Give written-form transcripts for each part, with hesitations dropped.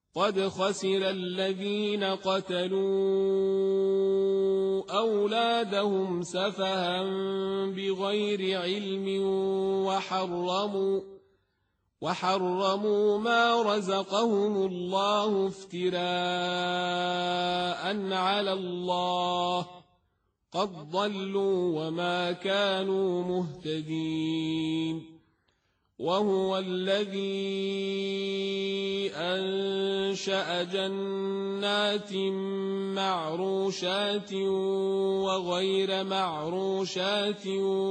قد خسر الذين قتلوا أولادهم سفها بغير علم وحرموا ما رزقهم الله افتراء على الله قد ضلوا وما كانوا مهتدين وهو الذي أنشأ جنات معروشات وغير معروشات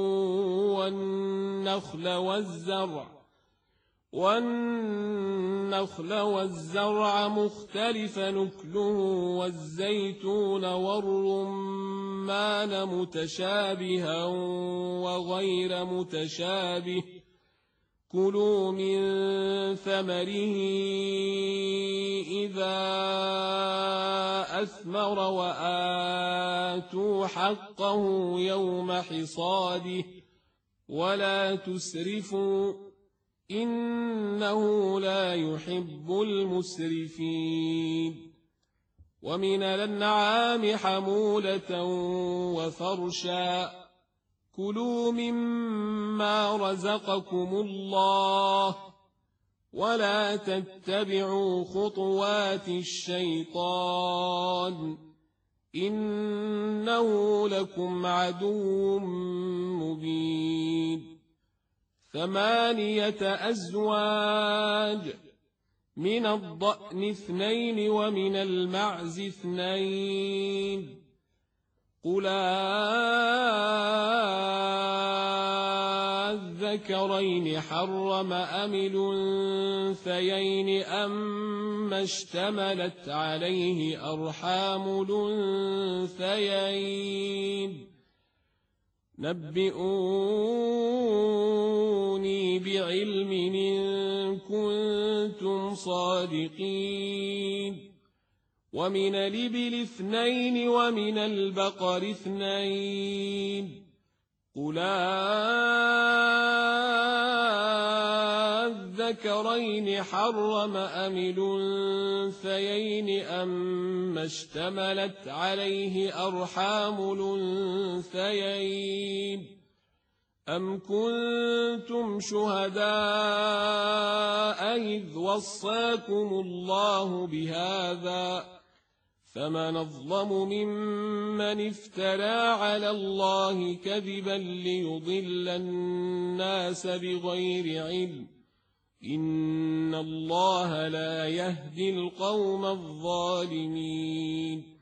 والنخل والزرع مختلف نكله والزيتون والرمان متشابها وغير متشابه كلوا من ثمره إذا أثمر وآتوا حقه يوم حصاده ولا تسرفوا إنه لا يحب المسرفين ومن الأنعام حمولة وفرشا كلوا مما رزقكم الله ولا تتبعوا خطوات الشيطان إنه لكم عدو مبين 8 أزواج من الضأن 2 ومن المعز 2 قل الذكرين حرم أم الأنثيين أما اشتملت عليه أرحام الأنثيين نبئوني بعلم إن كنتم صادقين ومن الإبل 2 ومن البقر 2 قل الذكرين حرم أم الأنثيين أما اشتملت عليه أرحام الأنثيين أم كنتم شهداء إذ وصاكم الله بهذا فمن أظلم ممن افترى على الله كذبا ليضل الناس بغير علم إن الله لا يهدي القوم الظالمين